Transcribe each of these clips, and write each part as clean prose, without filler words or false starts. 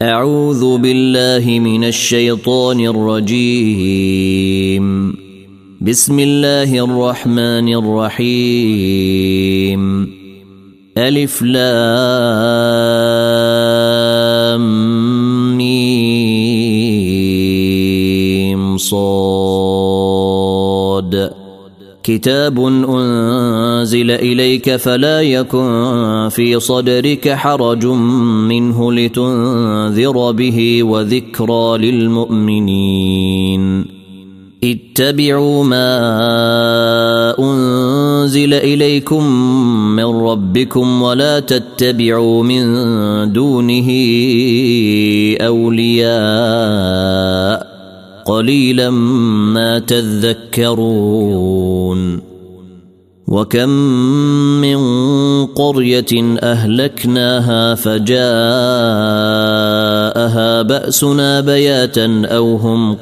أعوذ بالله من الشيطان الرجيم. بسم الله الرحمن الرحيم. ألف لام ميم صاد. كتاب أنزل إليك فلا يكن في صدرك حرج منه لتنذر به وذكرى للمؤمنين. اتبعوا ما أنزل إليكم من ربكم ولا تتبعوا من دونه أولياء قليلا ما تذكرون. وكم من قرية أهلكناها فجاءها بأسنا بياتا أو هم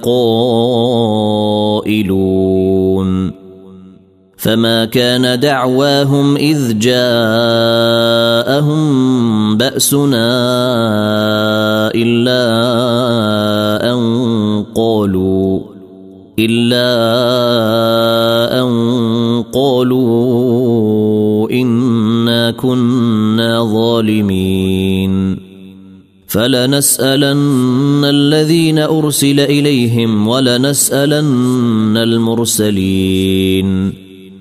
قائلون. فما كان دعواهم إذ جاءهم بأسنا إلا أن قالوا إنا كنا ظالمين. فلنسألن الذين أرسل إليهم ولنسألن المرسلين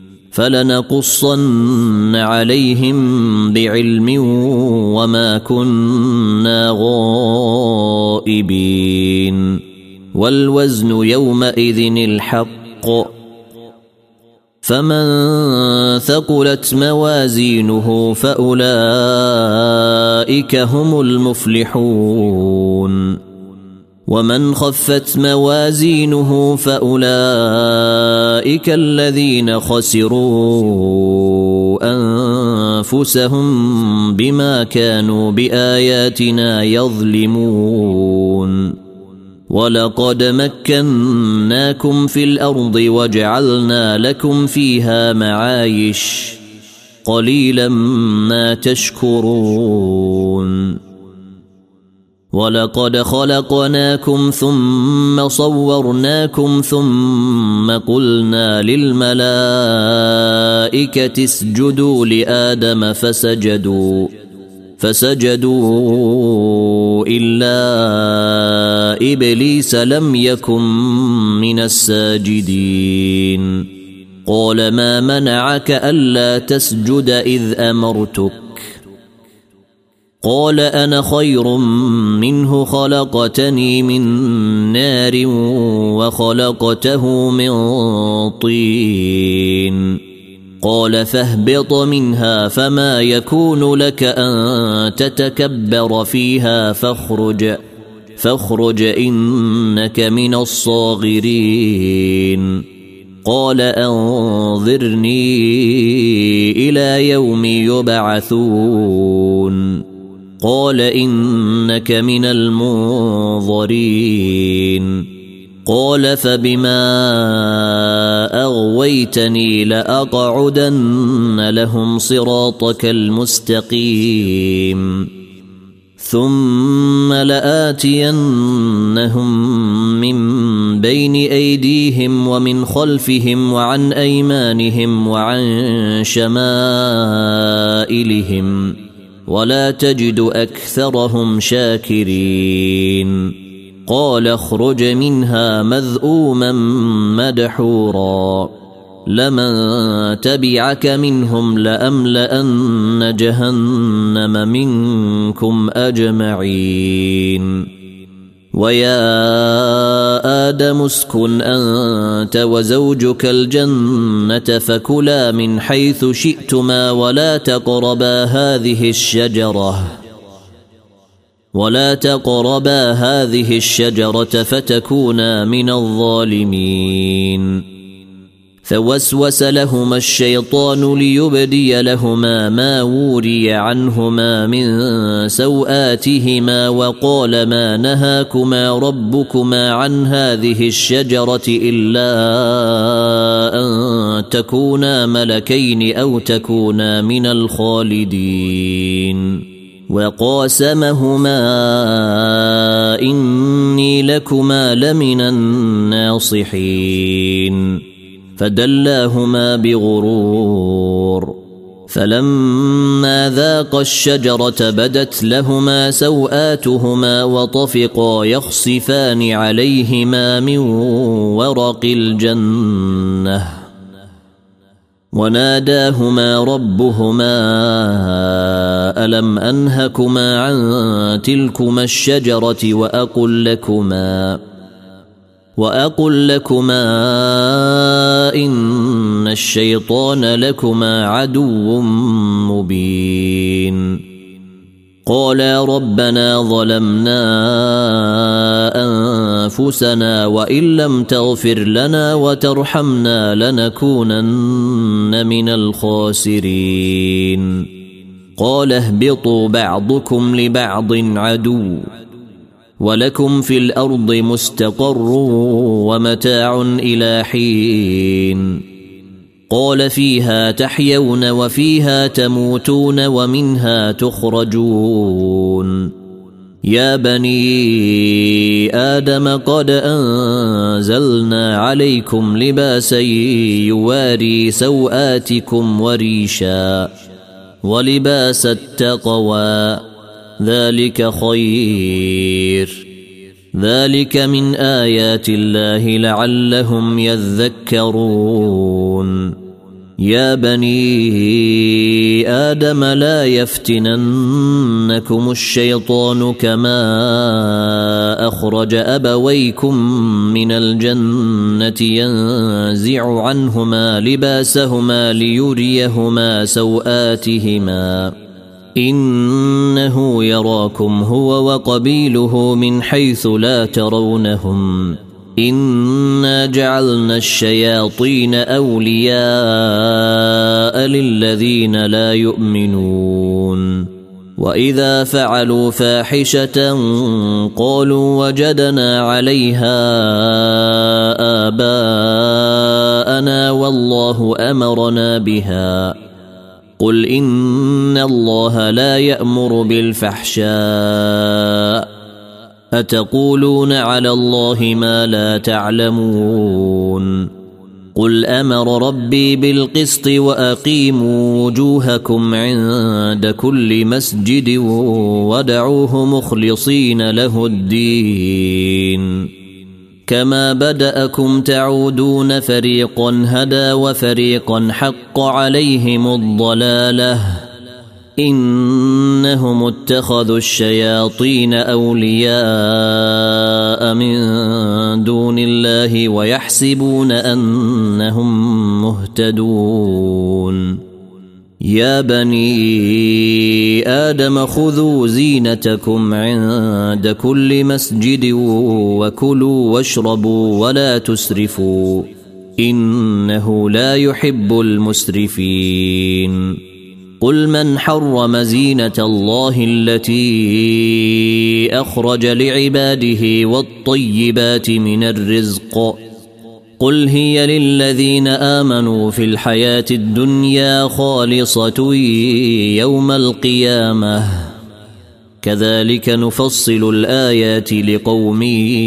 فلنقصن عليهم بعلم وما كنا غائبين. والوزن يومئذ الحق فمن ثقلت موازينه فأولئك هم المفلحون. ومن خفت موازينه فأولئك الذين خسروا أنفسهم بما كانوا بآياتنا يظلمون. ولقد مكناكم في الأرض وجعلنا لكم فيها معايش قليلا ما تشكرون. ولقد خلقناكم ثم صورناكم ثم قلنا للملائكة اسجدوا لآدم فسجدوا إلا إبليس لم يكن من الساجدين. قال ما منعك ألا تسجد إذ أمرتك؟ قال أنا خير منه خلقتني من نار وخلقته من طين. قال فاهبط منها فما يكون لك أن تتكبر فيها فاخرج إنك من الصاغرين. قال أنظرني إلى يوم يبعثون. قال إنك من المنظرين. قال فبما أغويتني لأقعدن لهم صراطك المستقيم ثم لآتينهم من بين أيديهم ومن خلفهم وعن أيمانهم وعن شمائلهم ولا تجد أكثرهم شاكرين. قال اخرج منها مذءوما مدحورا لمن تبعك منهم لأملأن جهنم منكم أجمعين. ويا آدم اسكن أنت وزوجك الجنة فكلا من حيث شئتما ولا تقربا هذه الشجرة فتكونا من الظالمين. فوسوس لهما الشيطان ليبدي لهما ما وري عنهما من سوآتهما وقال ما نهاكما ربكما عن هذه الشجرة إلا أن تكونا ملكين أو تكونا من الخالدين. وقاسمهما لكما لمن الناصحين فدلاهما بغرور فلما ذاقا الشجرة بدت لهما سوآتهما وطفقا يخصفان عليهما من ورق الجنة وناداهما ربهما ألم أنهكما عن تلكما الشجرة وأقل لكما إن الشيطان لكما عدو مبين قالا ربنا ظلمنا أنفسنا وإن لم تغفر لنا وترحمنا لنكونن من الخاسرين قال اهبطوا بعضكم لبعض عدو ولكم في الأرض مستقر ومتاع إلى حين قال فيها تحيون وفيها تموتون ومنها تخرجون يا بني آدم قد أنزلنا عليكم لباسا يواري سوآتكم وريشا ولباس التقوى ذلك خير ذلك من آيات الله لعلهم يذكرون يا بني آدم لا يفتننكم الشيطان كما أخرج أبويكم من الجنة ينزع عنهما لباسهما ليريهما سوآتهما إنه يراكم هو وقبيله من حيث لا ترونهم إنا جعلنا الشياطين أولياء للذين لا يؤمنون وإذا فعلوا فاحشة قالوا وجدنا عليها آباءنا والله أمرنا بها قل إن الله لا يأمر بالفحشاء أتقولون على الله ما لا تعلمون قل أمر ربي بالقسط وأقيموا وجوهكم عند كل مسجد ودعوه مخلصين له الدين كما بدأكم تعودون فريقا هدى وفريقا حق عليهم الضلالة إنهم اتخذوا الشياطين أولياء من دون الله ويحسبون أنهم مهتدون يا بني آدم خذوا زينتكم عند كل مسجد وكلوا واشربوا ولا تسرفوا إنه لا يحب المسرفين قل من حرم زينة الله التي أخرج لعباده والطيبات من الرزق قل هي للذين آمنوا في الحياة الدنيا خالصة يوم القيامة كذلك نفصل الآيات لقوم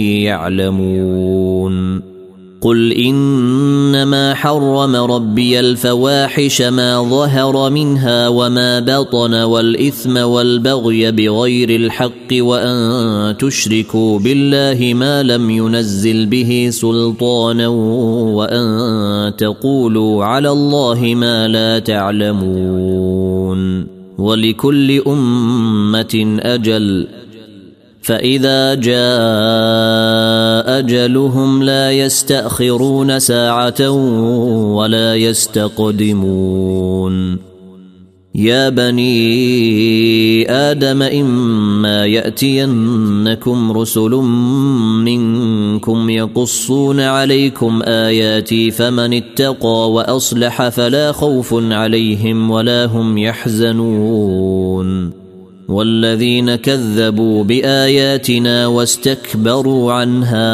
يعلمون قل إنما حرم ربي الفواحش ما ظهر منها وما بطن والإثم والبغي بغير الحق وأن تشركوا بالله ما لم ينزل به سلطانا وأن تقولوا على الله ما لا تعلمون ولكل أمة أجل فإذا جاء أجلهم لا يستأخرون ساعة ولا يستقدمون يا بني آدم إما يأتينكم رسل منكم يقصون عليكم آياتي فمن اتقى وأصلح فلا خوف عليهم ولا هم يحزنون والذين كذبوا بآياتنا واستكبروا عنها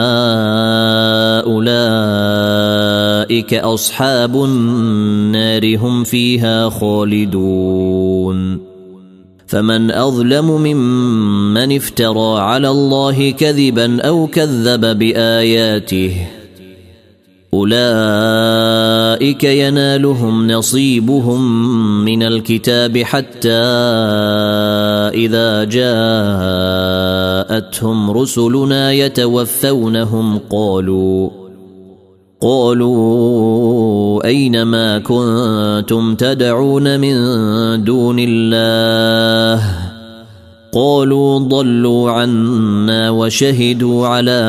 أولئك أصحاب النار هم فيها خالدون فمن أظلم ممن افترى على الله كذبا أو كذب بآياته أولئك ينالهم نصيبهم من الكتاب حتى إذا جاءتهم رسلنا يتوفونهم قالوا أين ما كنتم تدعون من دون الله قالوا ضلوا عنا وشهدوا على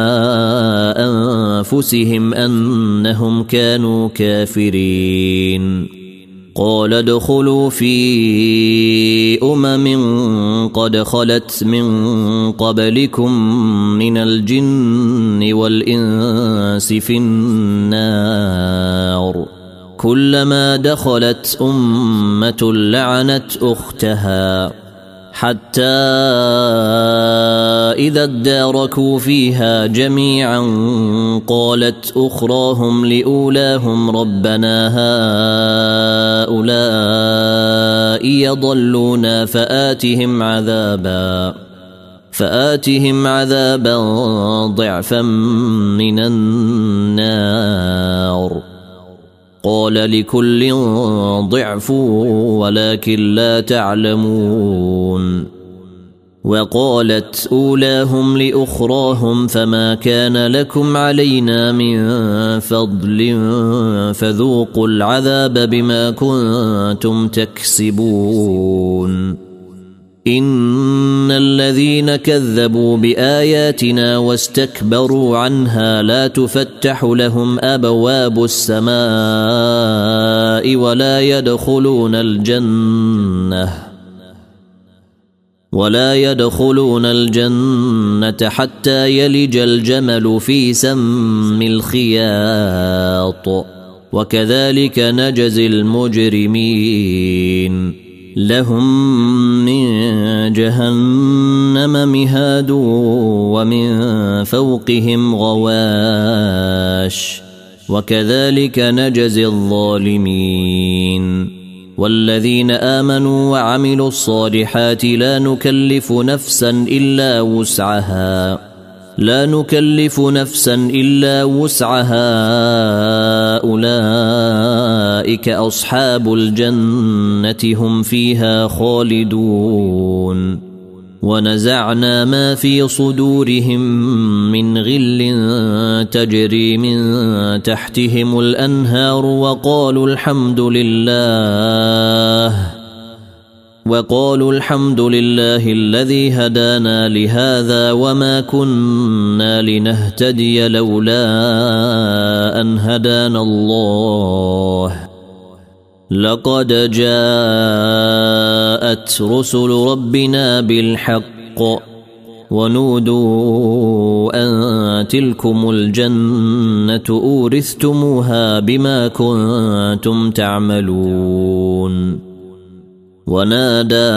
أنفسهم أنهم كانوا كافرين قال ادخلوا في قد خلت من قبلكم من الجن والإنس في النار كلما دخلت أمة لعنت أختها حتى إذا اداركوا فيها جميعا قالت أخراهم لأولاهم ربنا هؤلاء يضلونا فآتهم عذابا ضعفا من النار قال لكل ضعف ولكن لا تعلمون وقالت أولاهم لأخراهم فما كان لكم علينا من فضل فذوقوا العذاب بما كنتم تكسبون إن الذين كذبوا بآياتنا واستكبروا عنها لا تفتح لهم أبواب السماء ولا يدخلون الجنة حتى يلج الجمل في سم الخياط وكذلك نجزي المجرمين لهم من جهنم مهاد ومن فوقهم غواش وكذلك نجزي الظالمين والذين آمنوا وعملوا الصالحات لا نكلف نفسا إلا وسعها أولئك أصحاب الجنة هم فيها خالدون ونزعنا ما في صدورهم من غل تجري من تحتهم الأنهار وقالوا الحمد لله الذي هدانا لهذا وما كنا لنهتدي لولا أن هدانا الله لقد جاءت رسل ربنا بالحق ونودوا أن تلكم الجنة أورثتموها بما كنتم تعملون ونادى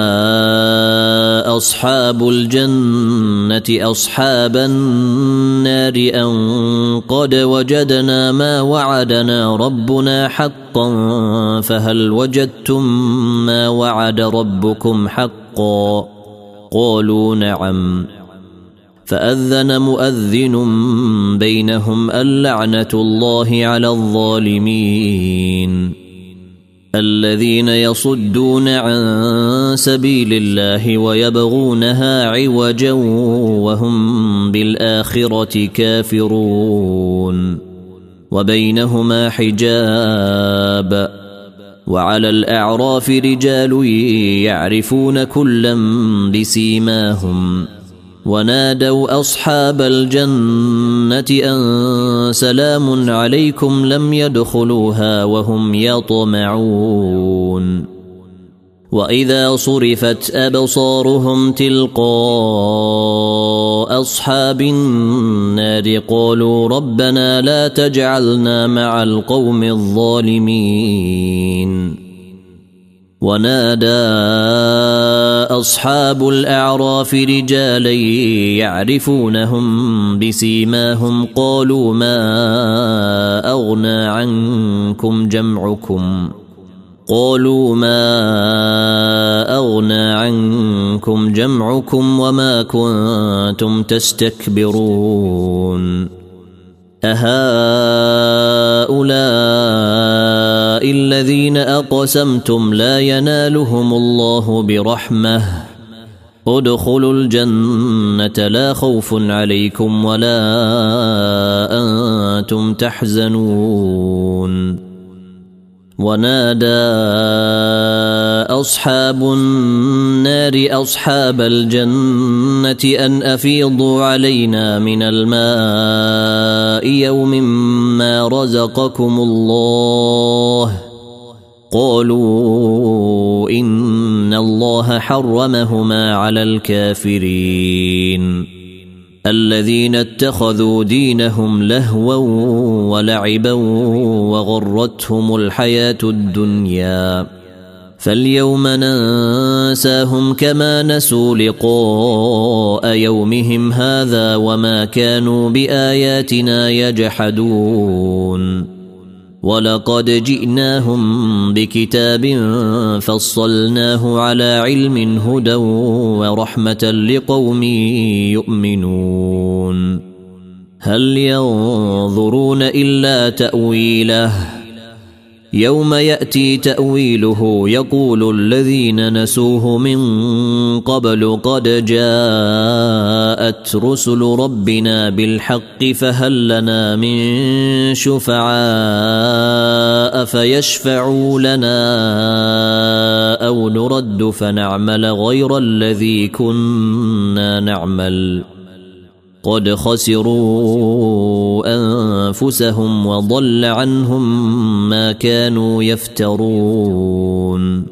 أصحاب الجنة أصحاب النار أن قد وجدنا ما وعدنا ربنا حقا فهل وجدتم ما وعد ربكم حقا قالوا نعم فأذن مؤذن بينهم اللعنة الله على الظالمين الذين يصدون عن سبيل الله ويبغونها عوجا وهم بالآخرة كافرون وبينهما حجاب وعلى الأعراف رجال يعرفون كلا بسيماهم ونادوا أصحاب الجنة أن سلام عليكم لم يدخلوها وهم يطمعون وإذا صرفت أبصارهم تلقاء أصحاب النار قالوا ربنا لا تجعلنا مع القوم الظالمين ونادى أصحاب الأعراف رجالا يعرفونهم بسيماهم قالوا ما أغنى عنكم جمعكم قالوا ما أغنى عنكم جمعكم وما كنتم تستكبرون أهؤلاء الذين أقسمتم لا ينالهم الله برحمة ادخلوا الجنة لا خوف عليكم ولا أنتم تحزنون ونادى أصحاب النار أصحاب الجنة أن أفيضوا علينا من الماء يوم ما رزقكم الله قالوا إن الله حرمهما على الكافرين الذين اتخذوا دينهم لهوا ولعبا وغرتهم الحياة الدنيا فاليوم ننساهم كما نسوا لقاء يومهم هذا وما كانوا بآياتنا يجحدون ولقد جئناهم بكتاب فصلناه على علم هدى ورحمة لقوم يؤمنون هل ينظرون إلا تأويله يوم يأتي تأويله يقول الذين نسوه من قبل قد جاءت رسل ربنا بالحق فهل لنا من شفعاء فيشفعوا لنا أو نرد فنعمل غير الذي كنا نعمل قد خسروا أنفسهم وضل عنهم ما كانوا يفترون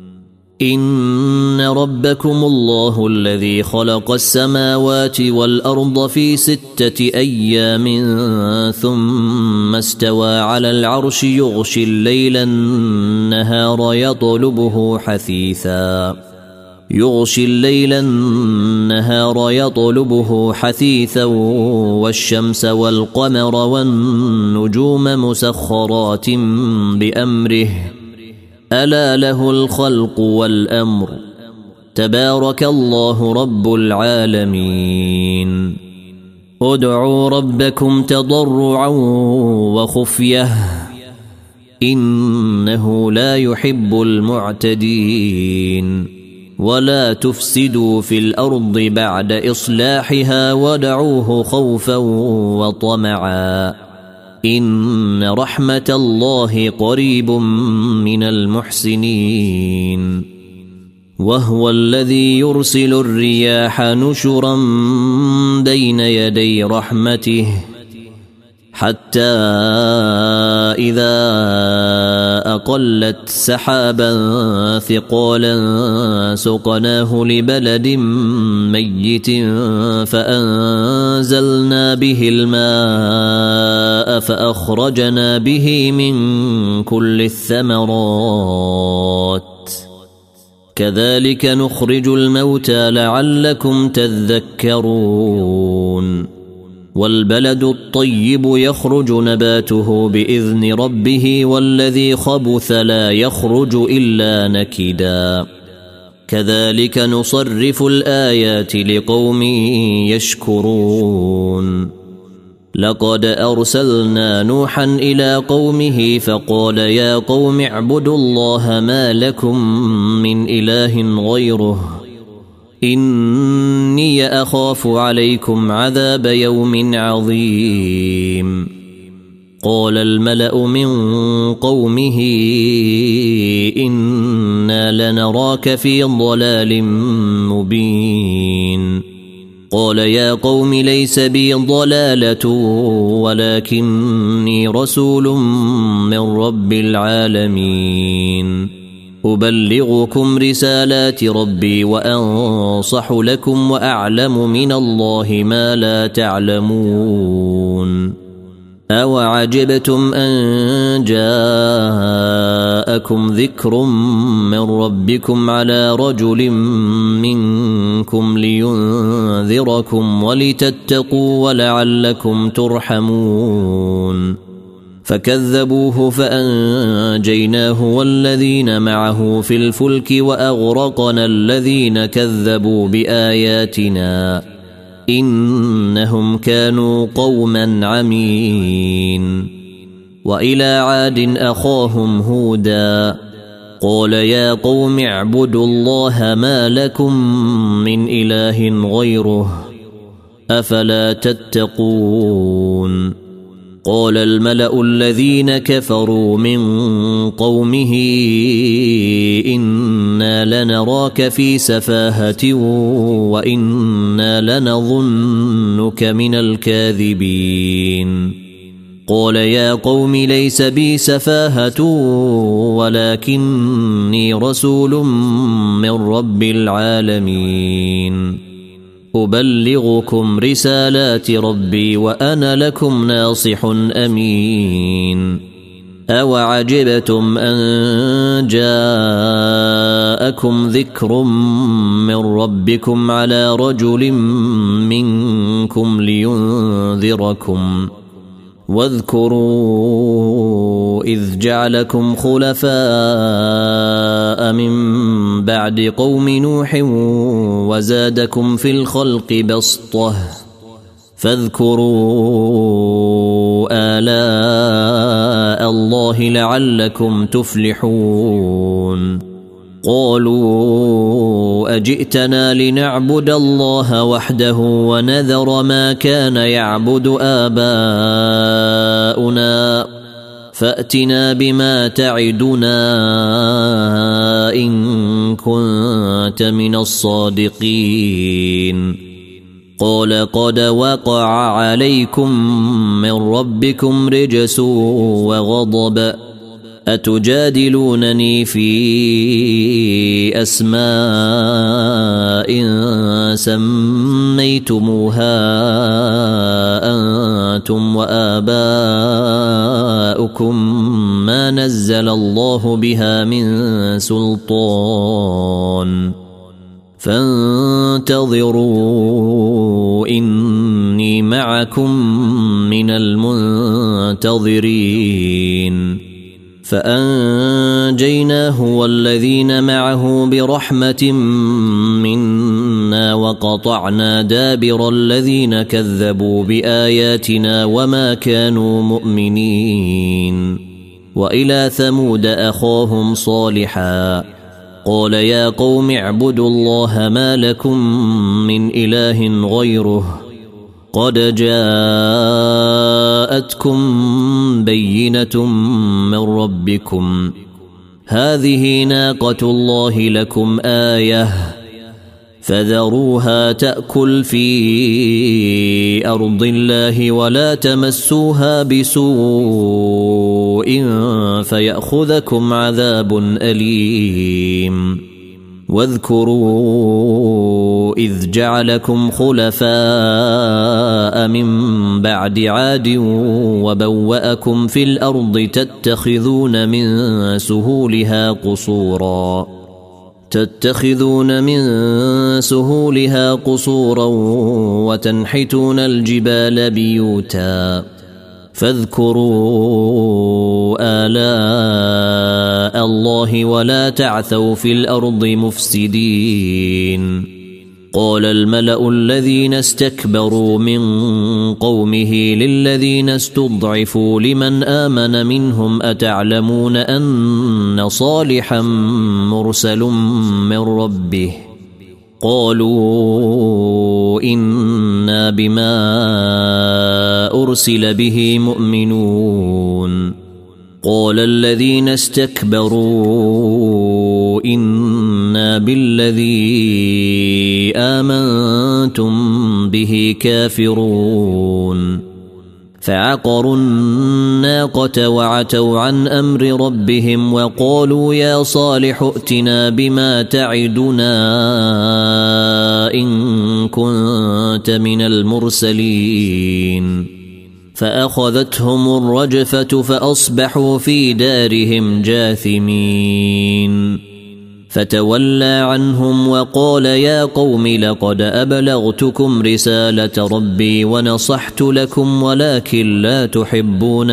إن ربكم الله الذي خلق السماوات والأرض في 6 أيام ثم استوى على العرش يغشي الليل النهار يطلبه حثيثا والشمس والقمر والنجوم مسخرات بأمره ألا له الخلق والأمر تبارك الله رب العالمين ادعوا ربكم تضرعا وخفية إنه لا يحب المعتدين ولا تفسدوا في الأرض بعد إصلاحها ودعوه خوفا وطمعا إن رحمة الله قريب من المحسنين وهو الذي يرسل الرياح نشرا بين يدي رحمته حتى إذا أقلت سحابا ثقالا سقناه لبلد ميت فأنزلنا به الماء فأخرجنا به من كل الثمرات كذلك نخرج الموتى لعلكم تذكرون والبلد الطيب يخرج نباته بإذن ربه والذي خبث لا يخرج إلا نكدا كذلك نصرف الآيات لقوم يشكرون لقد أرسلنا نوحا إلى قومه فقال يا قوم اعبدوا الله ما لكم من إله غيره إني أخاف عليكم عذاب يوم عظيم قال الملأ من قومه إنا لنراك في ضلال مبين قال يا قوم ليس بي ضلالة ولكني رسول من رب العالمين أبلغكم رسالات ربي وأنصح لكم وأعلم من الله ما لا تعلمون أوعجبتم أن جاءكم ذكر من ربكم على رجل منكم لينذركم ولتتقوا ولعلكم ترحمون فكذبوه فأنجيناه والذين معه في الفلك وأغرقنا الذين كذبوا بآياتنا إنهم كانوا قوما عمين. وإلى عاد أخاهم هودا قال يا قوم اعبدوا الله ما لكم من إله غيره أفلا تتقون. قال الملأ الذين كفروا من قومه إنا لنراك في سفاهة وإنا لنظنك من الكاذبين. قال يا قوم ليس بي سفاهة ولكني رسول من رب العالمين أبلغكم رسالات ربي وأنا لكم ناصح أمين. أوعجبتم أن جاءكم ذكر من ربكم على رجل منكم لينذركم واذكروا إذ جعلكم خلفاء من بعد قوم نوح وزادكم في الخلق بسطة فاذكروا آلاء الله لعلكم تفلحون. قالوا أجئتنا لنعبد الله وحده ونذر ما كان يعبد آباؤنا فأتنا بما تعدنا إن كنت من الصادقين. قال قد وقع عليكم من ربكم رجس وغضب أتجادلونني في أسماء سميتموها أنتم وآباؤكم ما نزل الله بها من سلطان فانتظروا إني معكم من المنتظرين. فأنجيناه والذين معه برحمة منا وقطعنا دابر الذين كذبوا بآياتنا وما كانوا مؤمنين. وإلى ثمود أخاهم صالحا قال يا قوم اعبدوا الله ما لكم من إله غيره قد جاءتكم بينة من ربكم هذه ناقة الله لكم آية فذروها تأكل في أرض الله ولا تمسوها بسوء فيأخذكم عذاب أليم. واذكروا إذ جعلكم خلفاء من بعد عاد وبوأكم في الأرض تتخذون من سهولها قصورا وتنحتون الجبال بيوتا فاذكروا آلاء الله ولا تعثوا في الأرض مفسدين. قال الملأ الذين استكبروا من قومه للذين استضعفوا لمن آمن منهم أتعلمون أن صالحا مرسل من ربه قالوا إنا بما أرسل به مؤمنون. قال الذين استكبروا إنا بالذي آمنتم به كافرون فعقروا الناقة وعتوا عن أمر ربهم وقالوا يا صالح ائتنا بما تعدنا إن كنت من المرسلين. فأخذتهم الرجفة فأصبحوا في دارهم جاثمين. فتولى عنهم وقال يا قوم لقد أبلغتكم رسالة ربي ونصحت لكم ولكن لا تحبون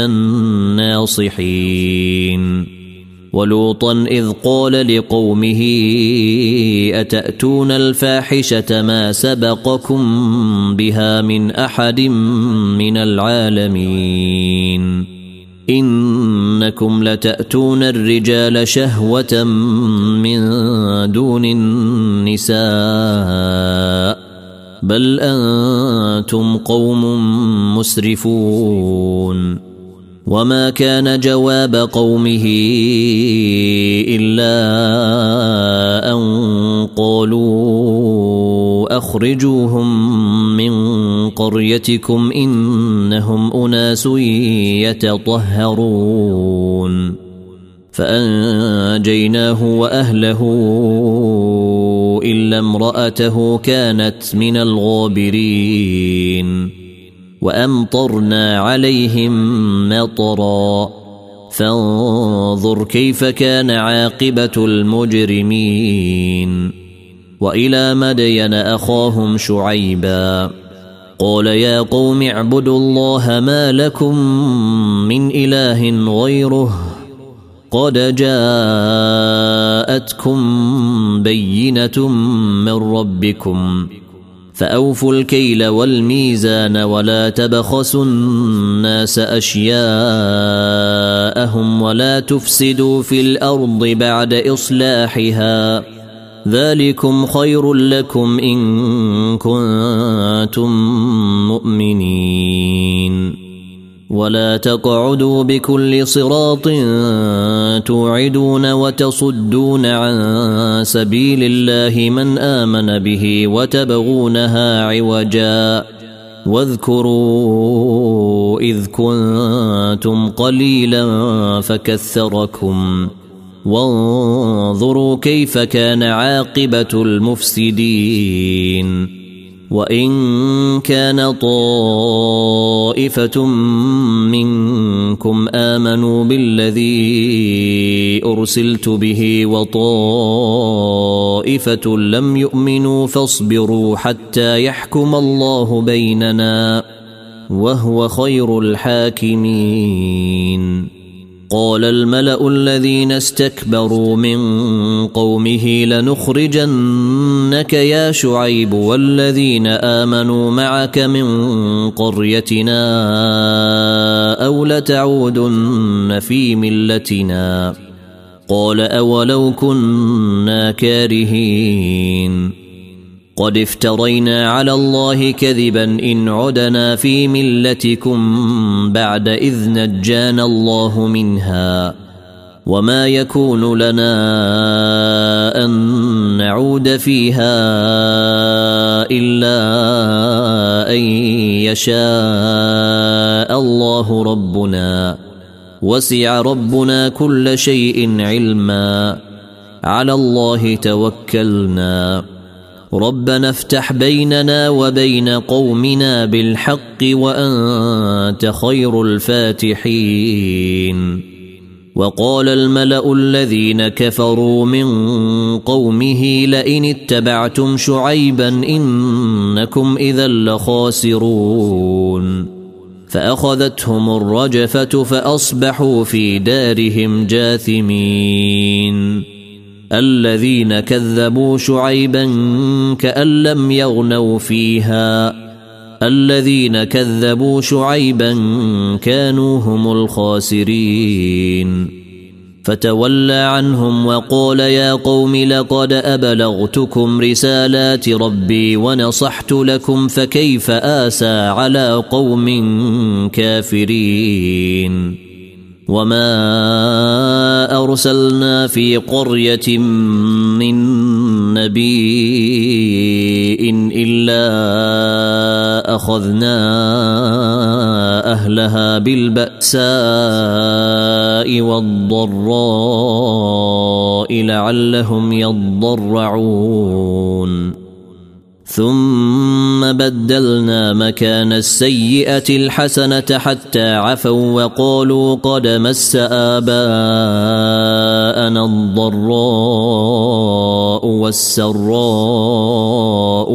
الناصحين. ولوطا إذ قال لقومه أتأتون الفاحشة ما سبقكم بها من أحد من العالمين إنكم لتأتون الرجال شهوة من دون النساء بل أنتم قوم مسرفون. وما كان جواب قومه إلا أن قالوا أخرجوهم من قريتكم إنهم أناس يتطهرون. فأنجيناه وأهله إلا امرأته كانت من الغابرين. وأمطرنا عليهم مطرا فانظر كيف كان عاقبة المجرمين. وإلى مدين أخاهم شعيبا قال يا قوم اعبدوا الله ما لكم من إله غيره قد جاءتكم بينة من ربكم فأوفوا الكيل والميزان ولا تبخسوا الناس أشياءهم ولا تفسدوا في الأرض بعد إصلاحها ذلكم خير لكم إن كنتم مؤمنين. ولا تقعدوا بكل صراط توعدون وتصدون عن سبيل الله من آمن به وتبغونها عوجا واذكروا إذ كنتم قليلا فكثركم وانظروا كيف كان عاقبة المفسدين. وإن كان طائفة منكم آمنوا بالذي أرسلت به وطائفة لم يؤمنوا فاصبروا حتى يحكم الله بيننا وهو خير الحاكمين. قال الملأ الذين استكبروا من قومه لنخرجنك يا شعيب والذين آمنوا معك من قريتنا أو لتعودن في ملتنا قال أولو كنا كارهين قد افترينا على الله كذبا إن عدنا في ملتكم بعد إذ نجانا الله منها وما يكون لنا أن نعود فيها إلا أن يشاء الله ربنا وسع ربنا كل شيء علما على الله توكلنا ربنا افتح بيننا وبين قومنا بالحق وأنت خير الفاتحين. وقال الملأ الذين كفروا من قومه لئن اتبعتم شعيبا إنكم إذا لخاسرون. فأخذتهم الرجفة فأصبحوا في دارهم جاثمين. الذين كذبوا شعيبا كأن لم يغنوا فيها الذين كذبوا شعيبا كانوا هم الخاسرين. فتولى عنهم وقال يا قوم لقد أبلغتكم رسالات ربي ونصحت لكم فكيف آسى على قوم كافرين. وما أرسلنا في قرية من نبي إلا أخذنا أهلها بالبأساء والضراء لعلهم يضرعون ثم بدلنا مكان السيئة الحسنة حتى عفوا وقالوا قد مس آباءنا الضراء والسراء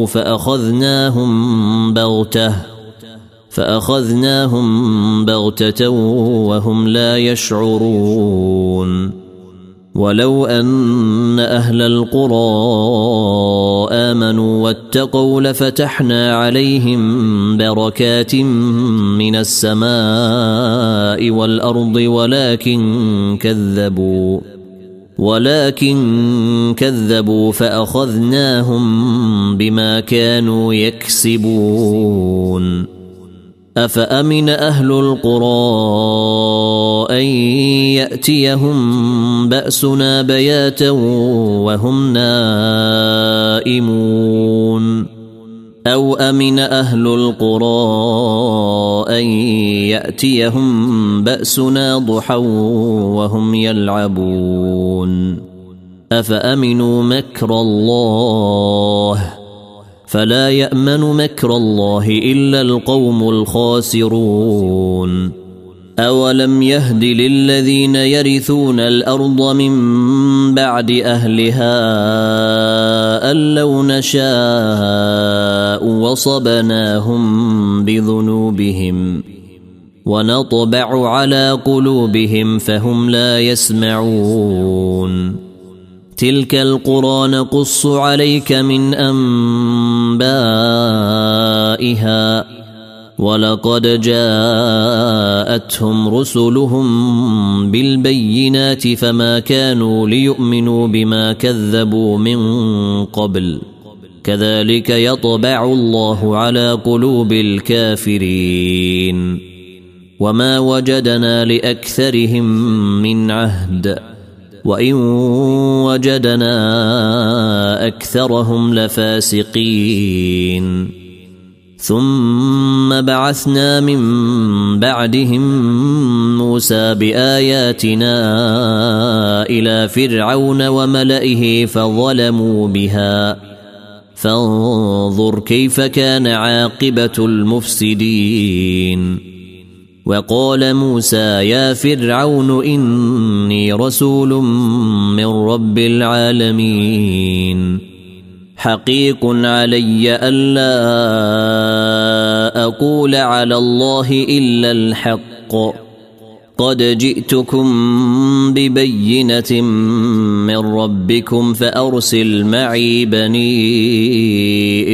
فأخذناهم بغتة وهم لا يشعرون. ولو أن أهل القرى آمنوا واتقوا لفتحنا عليهم بركات من السماء والأرض ولكن كذبوا فأخذناهم بما كانوا يكسبون. أفأمن أهل القرى أن يأتيهم بأسنا بياتا وهم نائمون أو أمن أهل القرى أن يأتيهم بأسنا ضحى وهم يلعبون. أفأمنوا مكر الله فلا يأمن مكر الله إلا القوم الخاسرون. أولم يهد للذين يرثون الأرض من بعد أهلها أن لو نشاء وصبناهم بذنوبهم ونطبع على قلوبهم فهم لا يسمعون. تلك القرى نقص عليك من أنبائها ولقد جاءتهم رسلهم بالبينات فما كانوا ليؤمنوا بما كذبوا من قبل كذلك يطبع الله على قلوب الكافرين. وما وجدنا لأكثرهم من عهد وإن وجدنا أكثرهم لفاسقين. ثم بعثنا من بعدهم موسى بآياتنا إلى فرعون وملئه فظلموا بها فانظر كيف كان عاقبة المفسدين. وقال موسى يا فرعون إني رسول من رب العالمين حقيق علي ألا أقول على الله إلا الحق قد جئتكم ببينة من ربكم فأرسل معي بني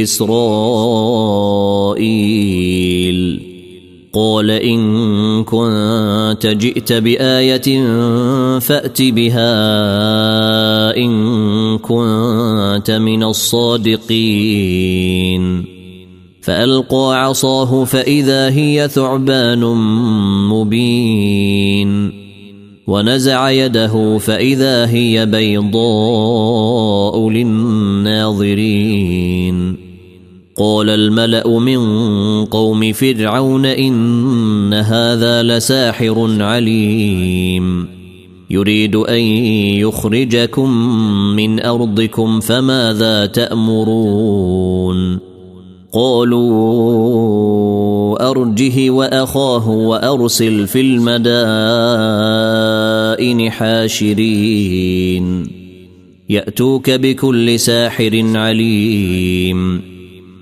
إسرائيل. قال إن كنت جئت بآية فأت بها إن كنت من الصادقين. فألقى عصاه فإذا هي ثعبان مبين ونزع يده فإذا هي بيضاء للناظرين. قال الملأ من قوم فرعون إن هذا لساحر عليم يريد أن يخرجكم من أرضكم فماذا تأمرون. قالوا أرجه وأخاه وأرسل في المدائن حاشرين يأتوك بكل ساحر عليم.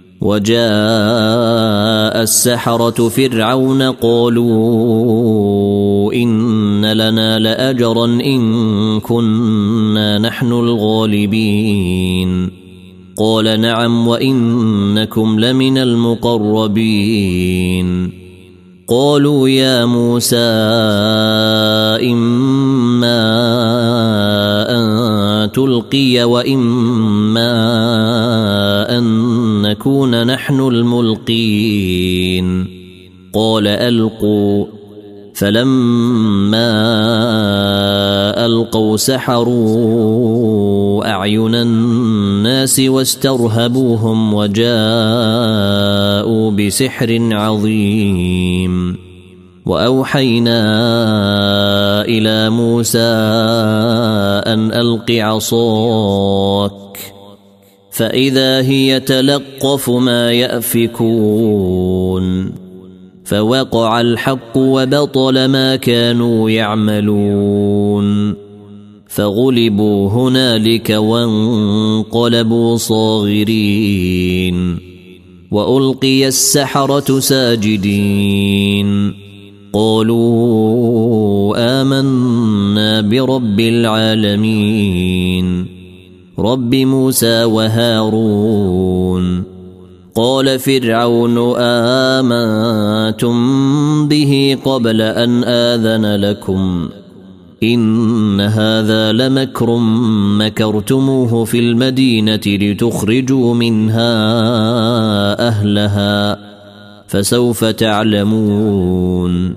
وجاء السحرة فرعون قالوا إن لنا لأجرا إن كنا نحن الغالبين. قال نعم وإنكم لمن المقربين. قالوا يا موسى إما أن تلقي وإما أن نكون نحن الملقين. قال ألقوا. فلما ألقوا سحروا أعين الناس واسترهبوهم وجاءوا بسحر عظيم. وأوحينا إلى موسى أن ألق عصاك فإذا هي تلقف ما يأفكون فوقع الحق وبطل ما كانوا يعملون فغلبوا هنالك وانقلبوا صاغرين وألقي السحرة ساجدين قالوا آمنا برب العالمين رب موسى وهارون قال فرعون آمنتم به قبل أن آذن لكم إن هذا لمكر مكرتموه في المدينة لتخرجوا منها أهلها فسوف تعلمون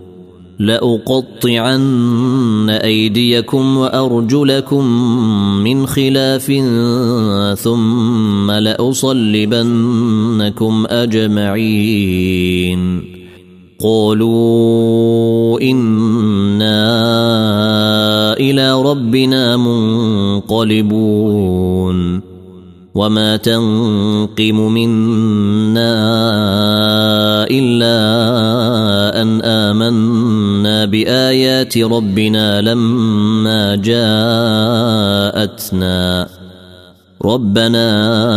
لأقطعن أيديكم وأرجلكم من خلاف ثم لأصلبنكم أجمعين قالوا إنا إلى ربنا منقلبون وما تنقم منا إلا أن آمنا بآيات ربنا لما جاءتنا ربنا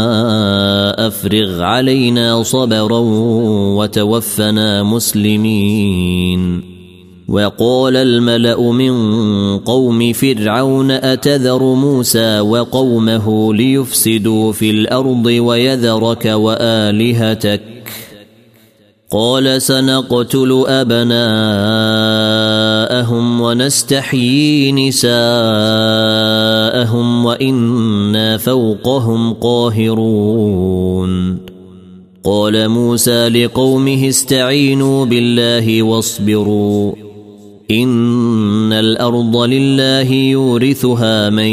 أفرغ علينا صبرا وتوفنا مسلمين وقال الملأ من قوم فرعون أتذر موسى وقومه ليفسدوا في الأرض ويذرك وآلهتك قال سنقتل أبناءهم ونستحيي نساءهم وإنا فوقهم قاهرون قال موسى لقومه استعينوا بالله واصبروا إن الأرض لله يورثها من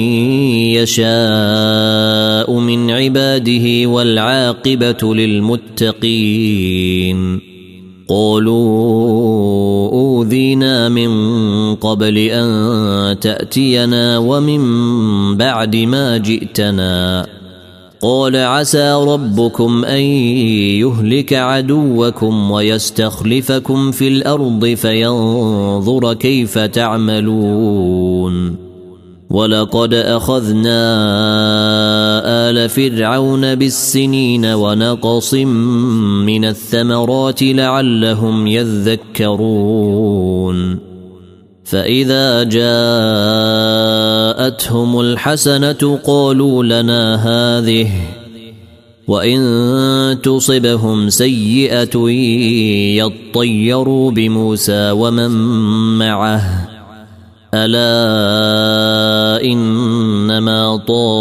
يشاء من عباده والعاقبة للمتقين قالوا أوذينا من قبل أن تأتينا ومن بعد ما جئتنا قال عسى ربكم أن يهلك عدوكم ويستخلفكم في الأرض فينظر كيف تعملون ولقد أخذنا آل فرعون بالسنين ونقص من الثمرات لعلهم يذكرون فإذا جاءتهم الحسنة قالوا لنا هذه وإن تصبهم سيئة يطيروا بموسى ومن معه ألا إنما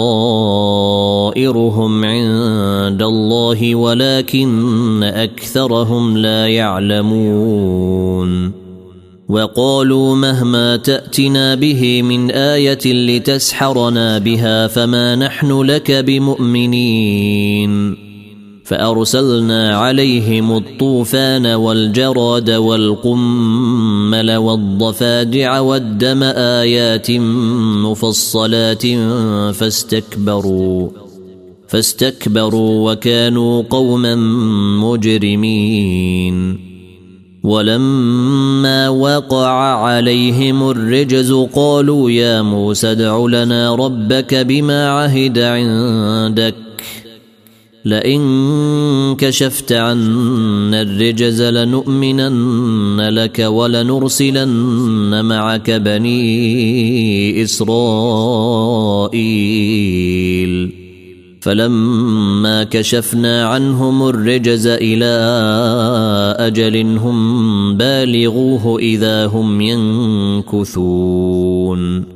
طائرهم عند الله ولكن أكثرهم لا يعلمون وقالوا مهما تأتنا به من آية لتسحرنا بها فما نحن لك بمؤمنين فأرسلنا عليهم الطوفان والجراد والقمل والضفادع والدم آيات مفصلات فاستكبروا وكانوا قوما مجرمين ولما وقع عليهم الرجز قالوا يا موسى ادع لنا ربك بما عهد عندك لئن كشفت عنا الرجز لنؤمنن لك ولنرسلن معك بني إسرائيل فلما كشفنا عنهم الرجز إلى أجل هم بالغوه إذا هم ينكثون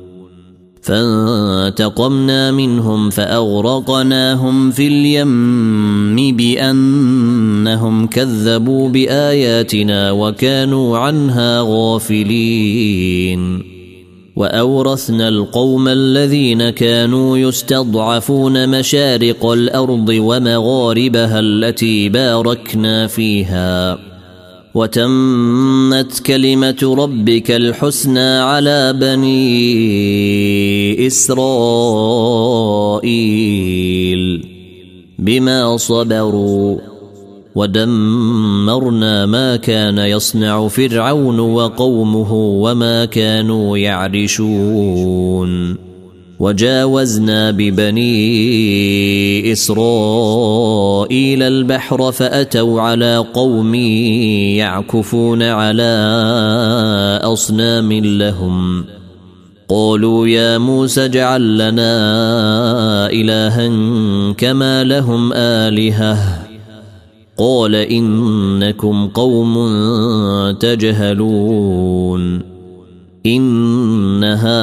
فانتقمنا منهم فأغرقناهم في اليم بأنهم كذبوا بآياتنا وكانوا عنها غافلين وأورثنا القوم الذين كانوا يستضعفون مشارق الأرض ومغاربها التي باركنا فيها وتمت كلمة ربك الحسنى على بني إسرائيل بما صبروا ودمرنا ما كان يصنع فرعون وقومه وما كانوا يعرشون وجاوزنا ببني إسرائيل البحر فأتوا على قوم يعكفون على أصنام لهم قالوا يا موسى اجعل لنا إلها كما لهم آلهة قال إنكم قوم تجهلون إن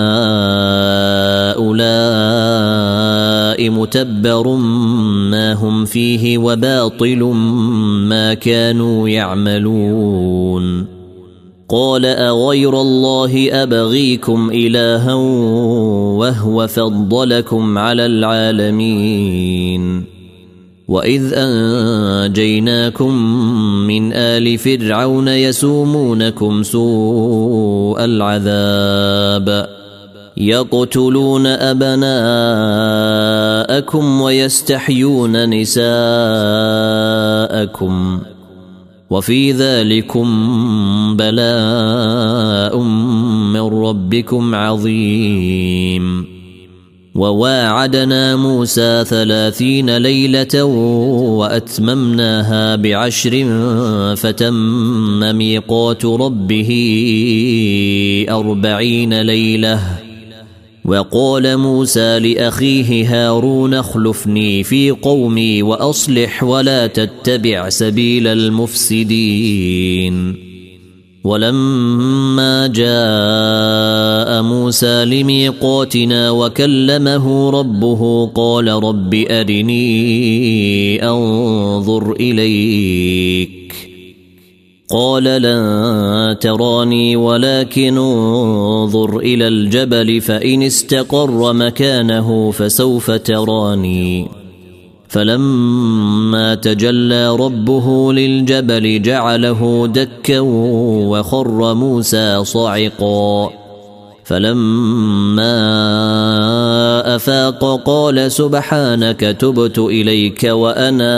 هؤلاء متبر ما هم فيه وباطل ما كانوا يعملون قال أغير الله أبغيكم إلها وهو فضلكم على العالمين وإذ أنجيناكم من آل فرعون يسومونكم سوء العذاب يقتلون أبناءكم ويستحيون نساءكم وفي ذلكم بلاء من ربكم عظيم وواعدنا موسى 30 ليلة وأتممناها ب10 فتم ميقات ربه 40 ليلة وقال موسى لأخيه هارون اخلفني في قومي وأصلح ولا تتبع سبيل المفسدين ولما جاء موسى لميقاتنا وكلمه ربه قال رب أرني أنظر إليك قال لن تراني ولكن انظر إلى الجبل فإن استقر مكانه فسوف تراني فلما تجلى ربه للجبل جعله دكا وخر موسى صعقا فلما أفاق قال سبحانك تبت إليك وأنا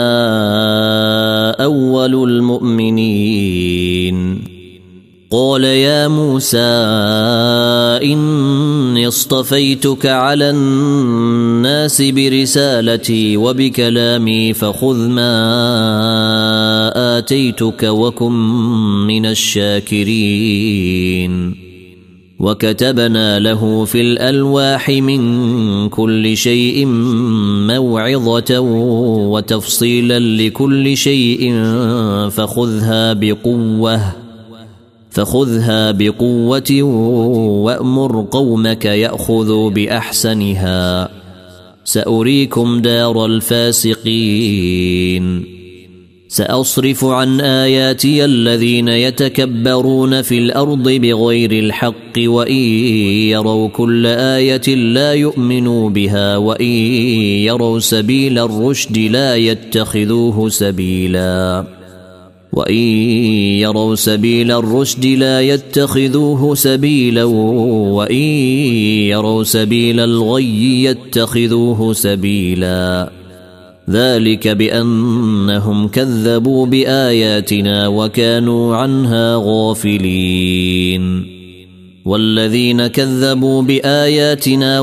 أول المؤمنين قال يا موسى إني اصطفيتك على الناس برسالتي وبكلامي فخذ ما آتيتك وكن من الشاكرين وكتبنا له في الألواح من كل شيء موعظة وتفصيلا لكل شيء فخذها بقوة وأمر قومك يأخذوا بأحسنها سأريكم دار الفاسقين سأصرف عن آياتي الذين يتكبرون في الأرض بغير الحق وإن يروا كل آية لا يؤمنوا بها وإن يروا سبيل الرشد لا يتخذوه سبيلا وإن يروا سبيل الرشد لا يتخذوه سبيلا وإن يروا سبيل الغي يتخذوه سبيلا ذلك بأنهم كذبوا بآياتنا وكانوا عنها غافلين والذين كذبوا بآياتنا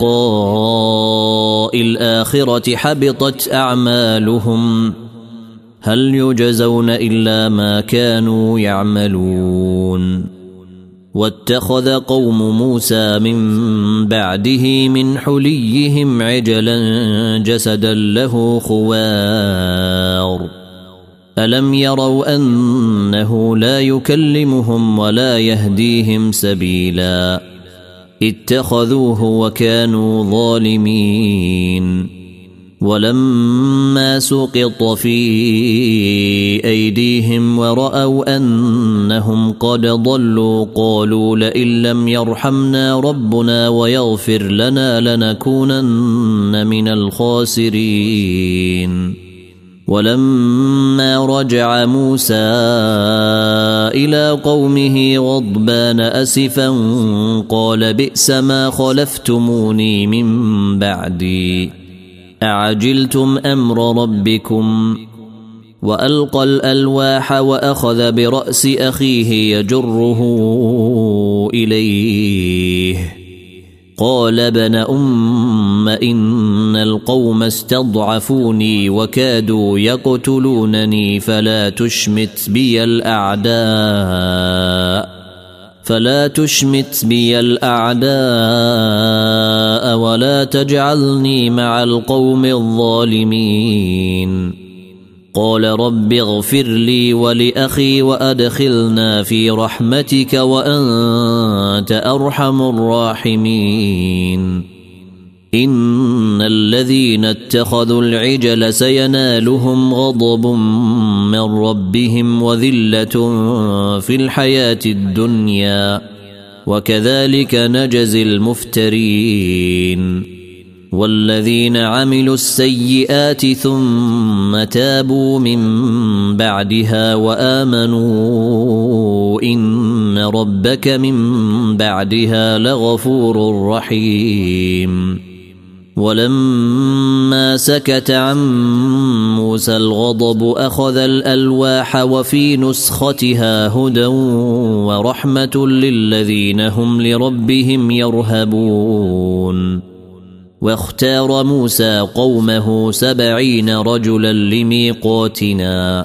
ولقاء الآخرة حبطت أعمالهم هل يجزون إلا ما كانوا يعملون واتخذ قوم موسى من بعده من حليهم عجلا جسدا له خوار ألم يروا أنه لا يكلمهم ولا يهديهم سبيلا اتخذوه وكانوا ظالمين ولما سقط في أيديهم ورأوا أنهم قد ضلوا قالوا لئن لم يرحمنا ربنا ويغفر لنا لنكونن من الخاسرين ولما رجع موسى إلى قومه غضبان أسفا قال بئس ما خلفتموني من بعدي أعجلتم أمر ربكم وألقى الألواح وأخذ برأس أخيه يجره إليه قال ابن أم إن القوم استضعفوني وكادوا يقتلونني فلا تشمت بي الأعداء ولا تجعلني مع القوم الظالمين قال رب اغفر لي ولأخي وأدخلنا في رحمتك وأنت أرحم الراحمين إن الذين اتخذوا العجل سينالهم غضب من ربهم وذلة في الحياة الدنيا وكذلك نجزي المفترين والذين عملوا السيئات ثم تابوا من بعدها وآمنوا إن ربك من بعدها لغفور رحيم ولما سكت عن موسى الغضب أخذ الألواح وفي نسختها هدى ورحمة للذين هم لربهم يرهبون واختار موسى قومه 70 رجلا لميقاتنا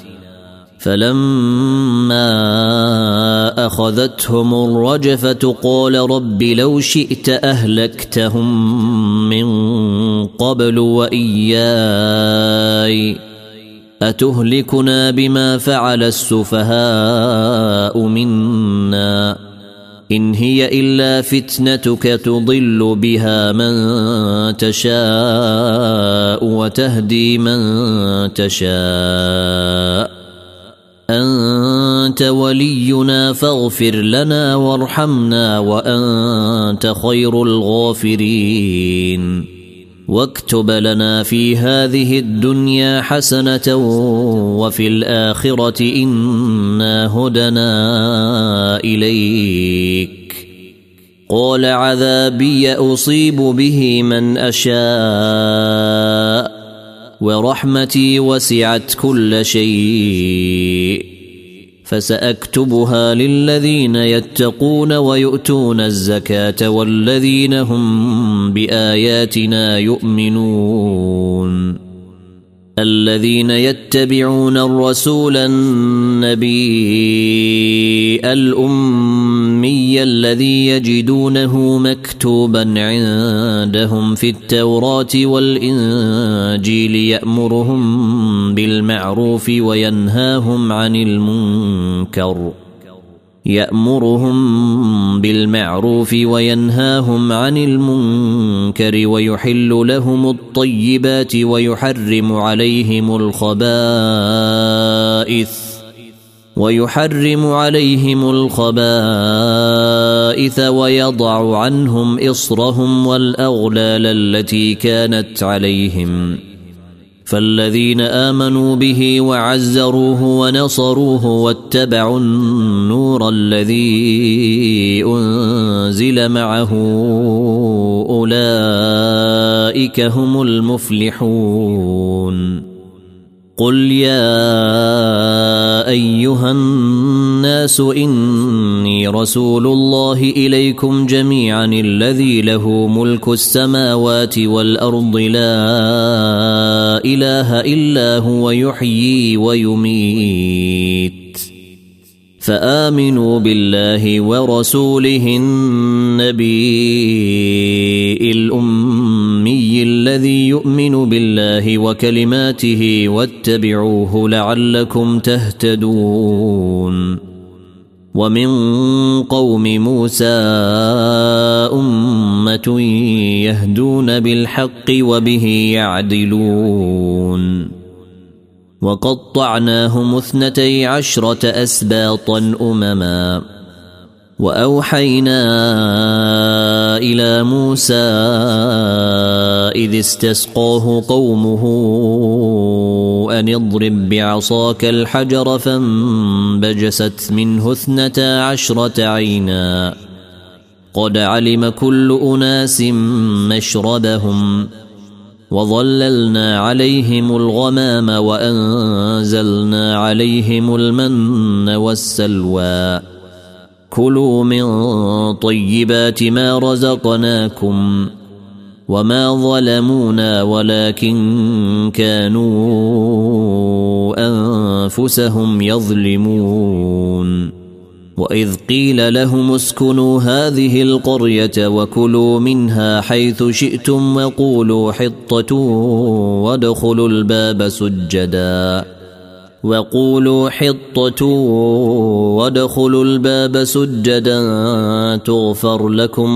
فلما أخذتهم الرجفة قال رب لو شئت أهلكتهم من قبل وإياي أتهلكنا بما فعل السفهاء منا إن هي إلا فتنتك تضل بها من تشاء وتهدي من تشاء أنت ولينا فاغفر لنا وارحمنا وأنت خير الغافرين واكتب لنا في هذه الدنيا حسنة وفي الآخرة إنا هدنا إليك قال عذابي أصيب به من أشاء ورحمتي وسعت كل شيء فسأكتبها للذين يتقون ويؤتون الزكاة والذين هم بآياتنا يؤمنون الذين يتبعون الرسول النبي الأمي الذي يجدونه مكتوبا عندهم في التوراة والإنجيل يأمرهم بالمعروف وينهاهم عن المنكر ويحل لهم الطيبات ويحرم عليهم الخبائث ويضع عنهم إصرهم والأغلال التي كانت عليهم فالذين آمنوا به وعزروه ونصروه واتبعوا النور الذي أنزل معه أولئك هم المفلحون قل يا أيها الناس إني رسول الله إليكم جميعا الذي له ملك السماوات والأرض لا إله إلا هو يحيي ويميت فآمنوا بالله ورسوله النبي الأمي الذي يؤمن بالله وكلماته واتبعوه لعلكم تهتدون ومن قوم موسى أمة يهدون بالحق وبه يعدلون وقطعناهم 12 أسباطا أمما وأوحينا إلى موسى إذ استسقاه قومه أن اضرب بعصاك الحجر فانبجست منه 12 عينا قد علم كل أناس مشربهم وظللنا عليهم الغمام وأنزلنا عليهم المن والسلوى كلوا من طيبات ما رزقناكم وما ظلمونا ولكن كانوا أنفسهم يظلمون وإذ قيل لهم اسكنوا هذه القرية وكلوا منها حيث شئتم وقولوا حطة وادخلوا الباب سجدا تغفر لكم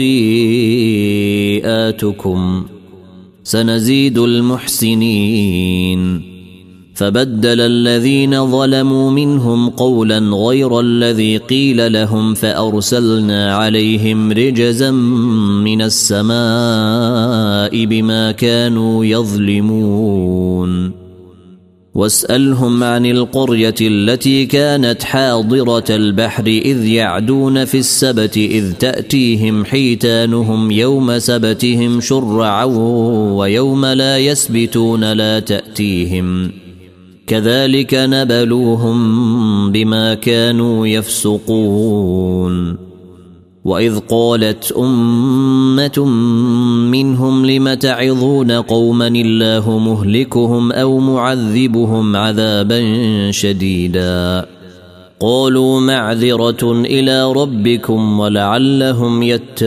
خطيئاتكم سنزيد المحسنين فبدل الذين ظلموا منهم قولا غير الذي قيل لهم فأرسلنا عليهم رجزا من السماء بما كانوا يظلمون واسألهم عن القرية التي كانت حاضرة البحر إذ يعدون في السبت إذ تأتيهم حيتانهم يوم سبتهم شرعا ويوم لا يسبتون لا تأتيهم كذلك نبلوهم بما كانوا يفسقون وإذ قالت أمة منهم لم تعظون قوما الله مهلكهم أو معذبهم عذابا شديدا قالوا معذرة إلى ربكم ولعلهم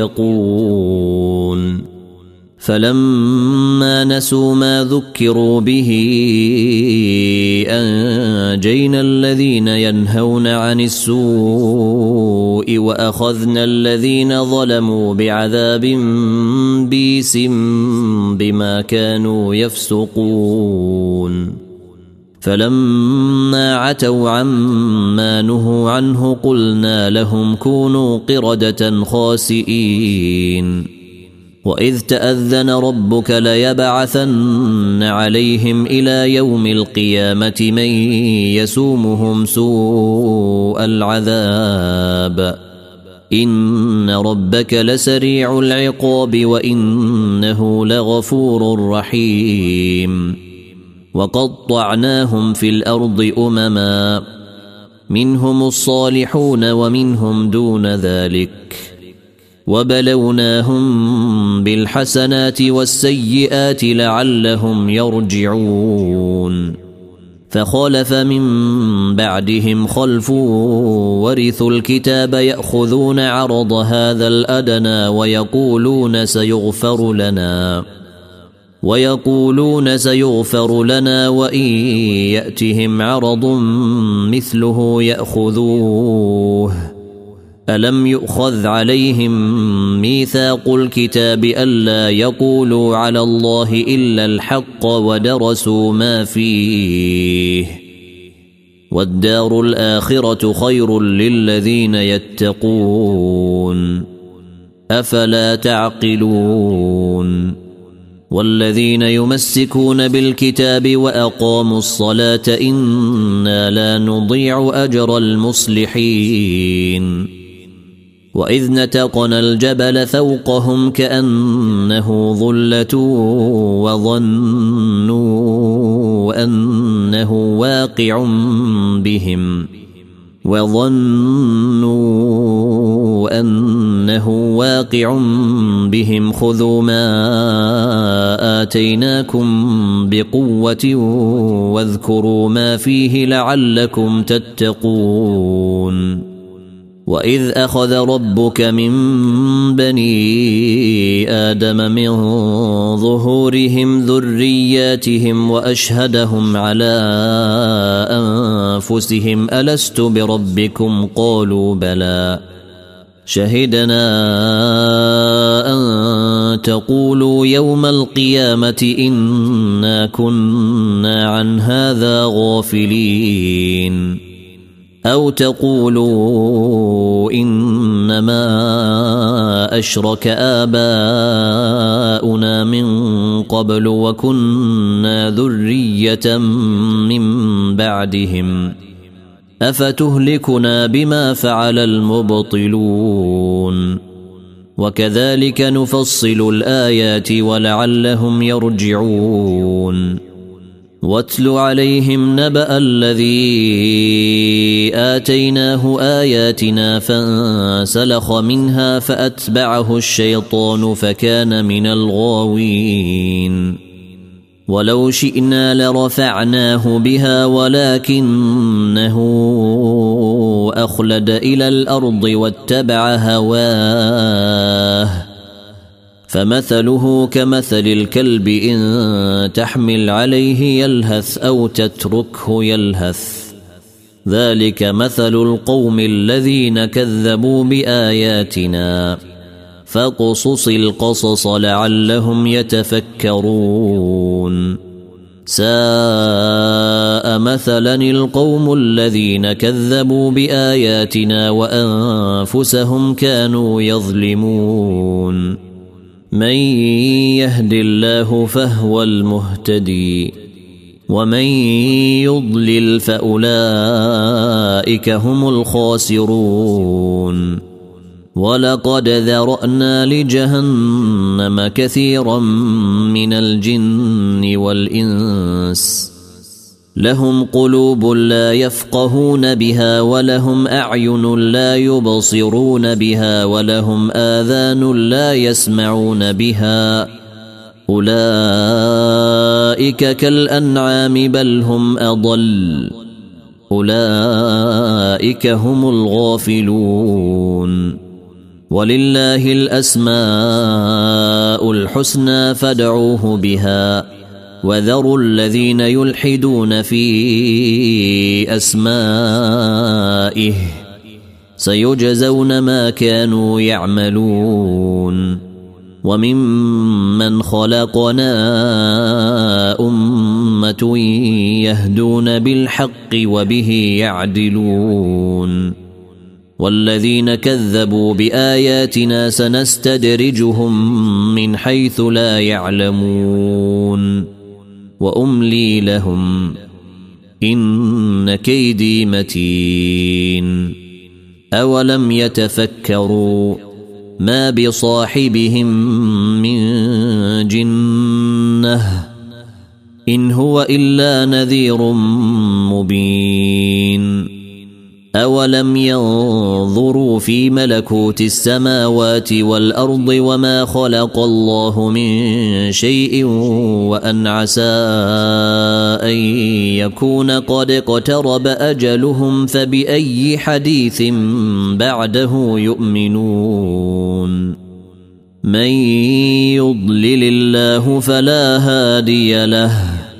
يتقون فلما نسوا ما ذكروا به أنجينا الذين ينهون عن السوء وأخذنا الذين ظلموا بعذاب بئيس بما كانوا يفسقون فلما عتوا عما نهوا عنه قلنا لهم كونوا قردة خاسئين وإذ تأذن ربك ليبعثن عليهم إلى يوم القيامة من يسومهم سوء العذاب إن ربك لسريع العقاب وإنه لغفور رحيم وقطعناهم في الأرض أمما منهم الصالحون ومنهم دون ذلك وبلوناهم بالحسنات والسيئات لعلهم يرجعون فخلف من بعدهم خلف ورثوا الكتاب يأخذون عرض هذا الأدنى ويقولون سيغفر لنا وإن يأتهم عرض مثله يأخذوه ألم يؤخذ عليهم ميثاق الكتاب ألا يقولوا على الله إلا الحق ودرسوا ما فيه والدار الآخرة خير للذين يتقون أفلا تعقلون والذين يمسكون بالكتاب وأقاموا الصلاة إنا لا نضيع أجر المصلحين وإذ نتقنا الجبل فوقهم كأنه ظلة وظنوا أنه واقع بهم خذوا ما آتيناكم بقوة واذكروا ما فيه لعلكم تتقون وإذ أخذ ربك من بني آدم من ظهورهم ذرياتهم وأشهدهم على أنفسهم ألست بربكم قالوا بلى شهدنا أن تقولوا يوم القيامة إنا كنا عن هذا غافلين أو تقولوا إنما أشرك آباؤنا من قبل وكنا ذرية من بعدهم أفتهلكنا بما فعل المبطلون وكذلك نفصل الآيات ولعلهم يرجعون واتل عليهم نبأ الذي آتيناه آياتنا فانسلخ منها فأتبعه الشيطان فكان من الغاوين ولو شئنا لرفعناه بها ولكنه أخلد إلى الأرض واتبع هواه فمثله كمثل الكلب إن تحمل عليه يلهث أو تتركه يلهث ذلك مثل القوم الذين كذبوا بآياتنا فاقصص القصص لعلهم يتفكرون ساء مثلا القوم الذين كذبوا بآياتنا وأنفسهم كانوا يظلمون من يهد الله فهو المهتدي ومن يضلل فأولئك هم الخاسرون ولقد ذرأنا لجهنم كثيرا من الجن والإنس لهم قلوب لا يفقهون بها ولهم أعين لا يبصرون بها ولهم آذان لا يسمعون بها أولئك كالأنعام بل هم أضل أولئك هم الغافلون ولله الأسماء الحسنى فادعوه بها وذروا الذين يلحدون في أسمائه سيجزون ما كانوا يعملون وممن خلقنا أمة يهدون بالحق وبه يعدلون والذين كذبوا بآياتنا سنستدرجهم من حيث لا يعلمون وأملي لهم إن كيدي متين أولم يتفكروا ما بصاحبهم من جنة إن هو إلا نذير مبين أولم ينظروا في ملكوت السماوات والأرض وما خلق الله من شيء وأن عسى أن يكون قد اقترب أجلهم فبأي حديث بعده يؤمنون من يضلل الله فلا هادي له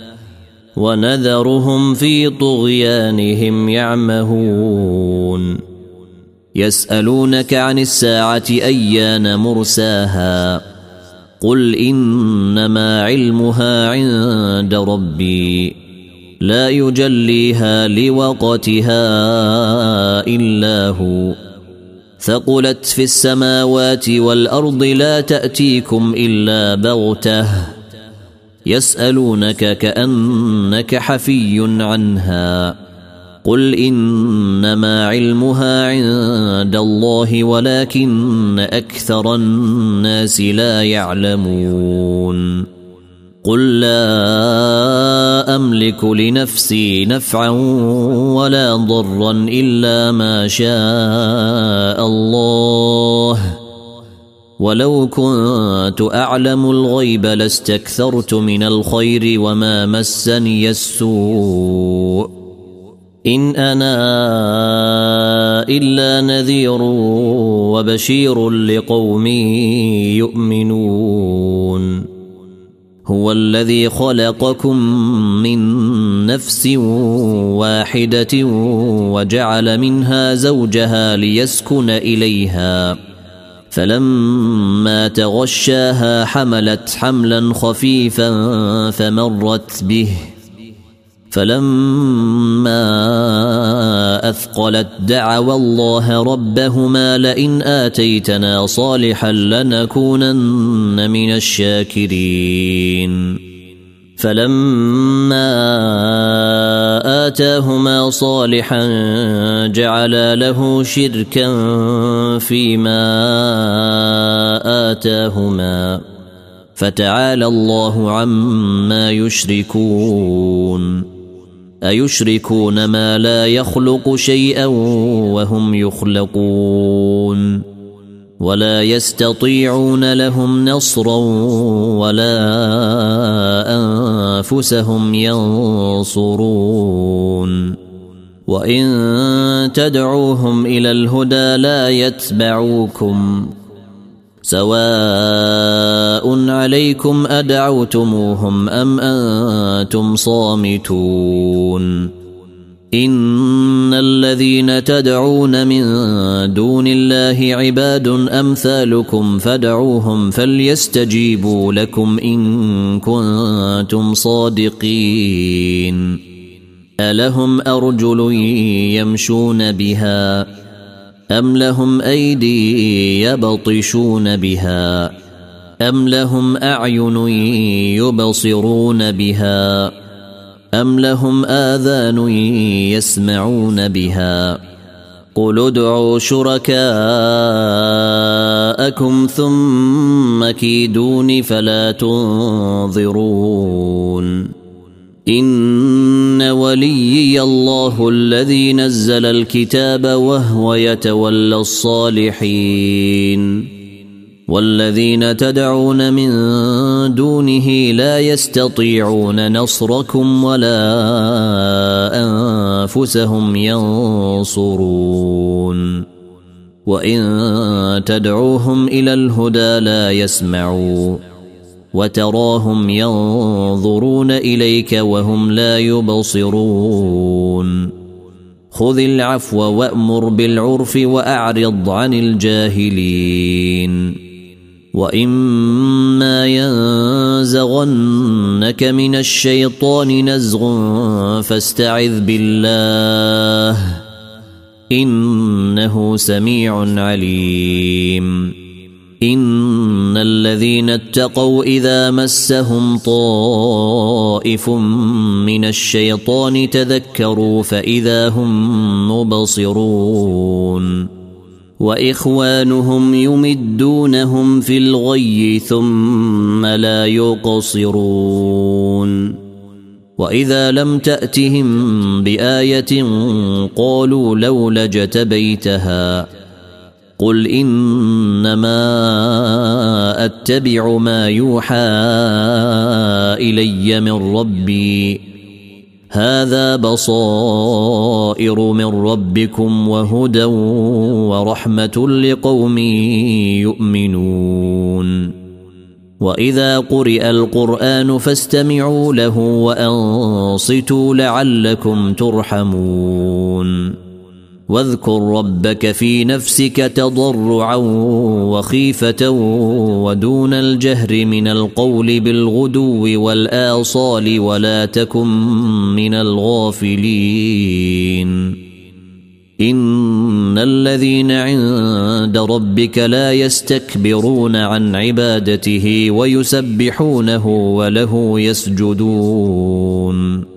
ونذرهم في طغيانهم يعمهون يسألونك عن الساعة أيان مرساها قل إنما علمها عند ربي لا يجليها لوقتها إلا هو ثقلت في السماوات والأرض لا تأتيكم إلا بغتة يسألونك كأنك حفي عنها قل إنما علمها عند الله ولكن أكثر الناس لا يعلمون قل لا أملك لنفسي نفعا ولا ضرا إلا ما شاء الله ولو كنت أعلم الغيب لاستكثرت من الخير وما مسني السوء إن أنا إلا نذير وبشير لقوم يؤمنون هو الذي خلقكم من نفس واحدة وجعل منها زوجها ليسكن إليها فلما تغشاها حملت حملا خفيفا فمرت به فلما أثقلت دعوا الله ربهما لئن آتيتنا صالحا لنكونن من الشاكرين فلما آتاهما صالحا جعلا له شركا فيما آتاهما فتعالى الله عما يشركون أيشركون ما لا يخلق شيئا وهم يخلقون ولا يستطيعون لهم نصرا ولا أنفسهم ينصرون وإن تدعوهم إلى الهدى لا يتبعوكم سواء عليكم أدعوتموهم أم أنتم صامتون إن الذين تدعون من دون الله عباد أمثالكم فادعوهم فليستجيبوا لكم إن كنتم صادقين ألهم أرجل يمشون بها أم لهم أيدي يبطشون بها أم لهم أعين يبصرون بها أم لهم آذان يسمعون بها قل ادعوا شركاءكم ثم كيدون فلا تنظرون إن وليي الله الذي نزل الكتاب وهو يتولى الصالحين والذين تدعون من دونه لا يستطيعون نصركم ولا أنفسهم ينصرون وإن تدعوهم إلى الهدى لا يسمعوا وتراهم ينظرون إليك وهم لا يبصرون خذ العفو وأمر بالعرف وأعرض عن الجاهلين وإما ينزغنك من الشيطان نزغ فاستعذ بالله إنه سميع عليم إن الذين اتقوا إذا مسهم طائف من الشيطان تذكروا فإذا هم مبصرون وإخوانهم يمدونهم في الغي ثم لا يقصرون وإذا لم تأتهم بآية قالوا لولا اجتبيتها قل إنما أتبع ما يوحى إلي من ربي هذا بصائر من ربكم وهدى ورحمة لقوم يؤمنون وإذا قرئ القرآن فاستمعوا له وأنصتوا لعلكم ترحمون واذكر ربك في نفسك تضرعا وخيفة ودون الجهر من القول بالغدو والآصال ولا تكن من الغافلين إن الذين عند ربك لا يستكبرون عن عبادته ويسبحونه وله يسجدون